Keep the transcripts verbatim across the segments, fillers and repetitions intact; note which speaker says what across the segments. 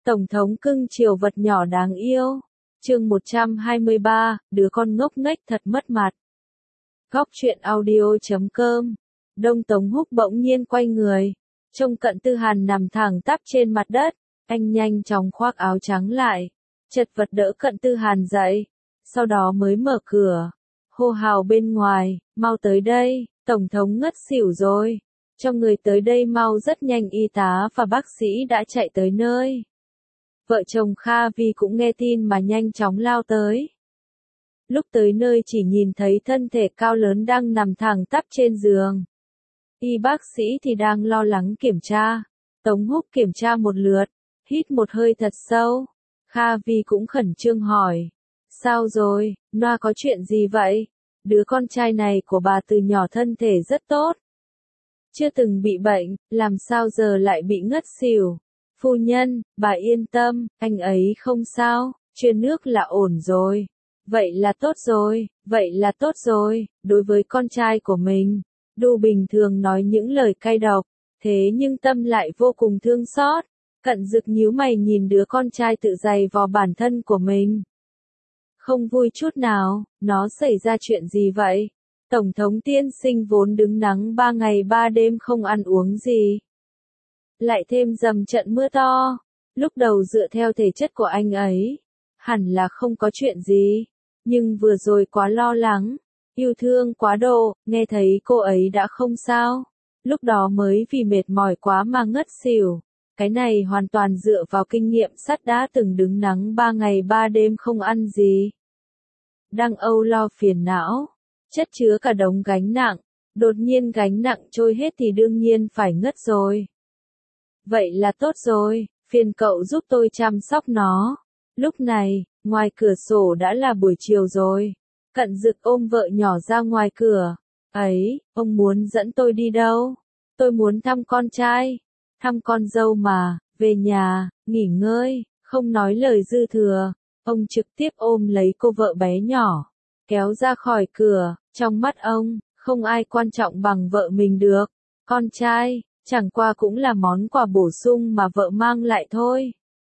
Speaker 1: Tổng thống cưng chiều vật nhỏ đáng yêu. Chương một trăm hai mươi ba, đứa con ngốc nghếch thật mất mặt. Góc truyện audio chấm com. Đông Tống Húc bỗng nhiên quay người, trông Cận Tư Hàn nằm thẳng tắp trên mặt đất, anh nhanh chóng khoác áo trắng lại, chật vật đỡ Cận Tư Hàn dậy, sau đó mới mở cửa, hô hào bên ngoài, mau tới đây, Tổng thống ngất xỉu rồi, cho người tới đây mau. Rất nhanh y tá và bác sĩ đã chạy tới nơi. Vợ chồng Kha Vi cũng nghe tin mà nhanh chóng lao tới. Lúc tới nơi chỉ nhìn thấy thân thể cao lớn đang nằm thẳng tắp trên giường. Y bác sĩ thì đang lo lắng kiểm tra. Tống Húc kiểm tra một lượt, hít một hơi thật sâu. Kha Vi cũng khẩn trương hỏi. Sao rồi, Noa có chuyện gì vậy? Đứa con trai này của bà từ nhỏ thân thể rất tốt. Chưa từng bị bệnh, làm sao giờ lại bị ngất xỉu? Phu nhân, bà yên tâm, anh ấy không sao, truyền nước là ổn rồi. Vậy là tốt rồi, vậy là tốt rồi, đối với con trai của mình. Đu bình thường nói những lời cay độc, thế nhưng tâm lại vô cùng thương xót. Cận Dực nhíu mày nhìn đứa con trai tự giày vò bản thân của mình. Không vui chút nào, nó xảy ra chuyện gì vậy? Tổng thống tiên sinh vốn đứng nắng ba ngày ba đêm không ăn uống gì. Lại thêm dầm trận mưa to. Lúc đầu dựa theo thể chất của anh ấy, hẳn là không có chuyện gì. Nhưng vừa rồi quá lo lắng, yêu thương quá độ, nghe thấy cô ấy đã không sao. Lúc đó mới vì mệt mỏi quá mà ngất xỉu. Cái này hoàn toàn dựa vào kinh nghiệm sắt đã từng đứng nắng ba ngày ba đêm không ăn gì. Đang âu lo phiền não, chất chứa cả đống gánh nặng, đột nhiên gánh nặng trôi hết thì đương nhiên phải ngất rồi. Vậy là tốt rồi, phiền cậu giúp tôi chăm sóc nó. Lúc này, ngoài cửa sổ đã là buổi chiều rồi. Cận Dực ôm vợ nhỏ ra ngoài cửa. Ấy, ông muốn dẫn tôi đi đâu? Tôi muốn thăm con trai, thăm con dâu mà, về nhà, nghỉ ngơi, không nói lời dư thừa. Ông trực tiếp ôm lấy cô vợ bé nhỏ, kéo ra khỏi cửa. Trong mắt ông, không ai quan trọng bằng vợ mình được. Con trai, chẳng qua cũng là món quà bổ sung mà vợ mang lại thôi.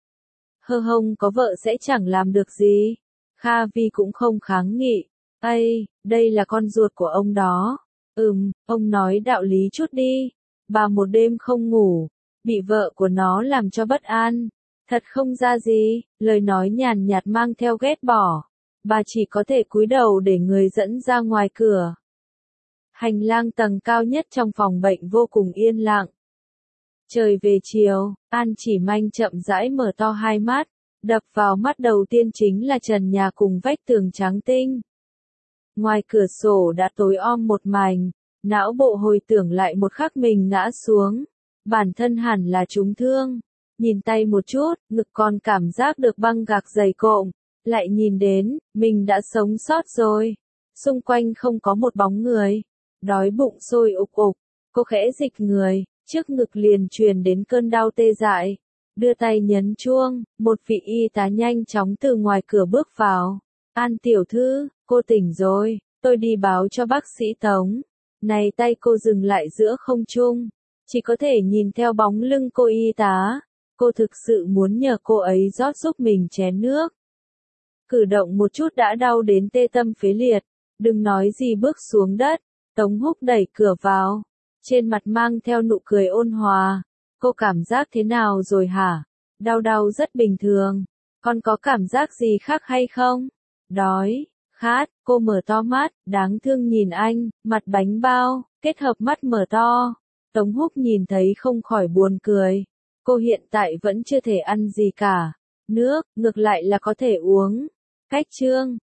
Speaker 1: Hơ hông có vợ sẽ chẳng làm được gì. Kha Vi cũng không kháng nghị. Ây, đây là con ruột của ông đó. Ừm, ông nói đạo lý chút đi. Bà một đêm không ngủ, bị vợ của nó làm cho bất an. Thật không ra gì, lời nói nhàn nhạt mang theo ghét bỏ. Bà chỉ có thể cúi đầu để người dẫn ra ngoài cửa. Hành lang tầng cao nhất trong phòng bệnh vô cùng yên lặng. Trời về chiều, An Chỉ Manh chậm rãi mở to hai mắt, đập vào mắt đầu tiên chính là trần nhà cùng vách tường trắng tinh. Ngoài cửa sổ đã tối om một mảnh, não bộ hồi tưởng lại một khắc mình ngã xuống. Bản thân hẳn là trúng thương. Nhìn tay một chút, ngực còn cảm giác được băng gạc dày cộm. Lại nhìn đến, mình đã sống sót rồi. Xung quanh không có một bóng người. Đói bụng sôi ục ục, cô khẽ dịch người, trước ngực liền truyền đến cơn đau tê dại. Đưa tay nhấn chuông, một vị y tá nhanh chóng từ ngoài cửa bước vào. An tiểu thư, cô tỉnh rồi, tôi đi báo cho bác sĩ Tống. Này tay cô dừng lại giữa không trung, chỉ có thể nhìn theo bóng lưng cô y tá. Cô thực sự muốn nhờ cô ấy rót giúp mình chén nước. Cử động một chút đã đau đến tê tâm phế liệt, đừng nói gì bước xuống đất. Tống Húc đẩy cửa vào, trên mặt mang theo nụ cười ôn hòa. Cô cảm giác thế nào rồi hả? Đau đau rất bình thường. Còn có cảm giác gì khác hay không? Đói, khát, cô mở to mắt, đáng thương nhìn anh, mặt bánh bao, kết hợp mắt mở to. Tống Húc nhìn thấy không khỏi buồn cười. Cô hiện tại vẫn chưa thể ăn gì cả. Nước, ngược lại là có thể uống. Cách chương,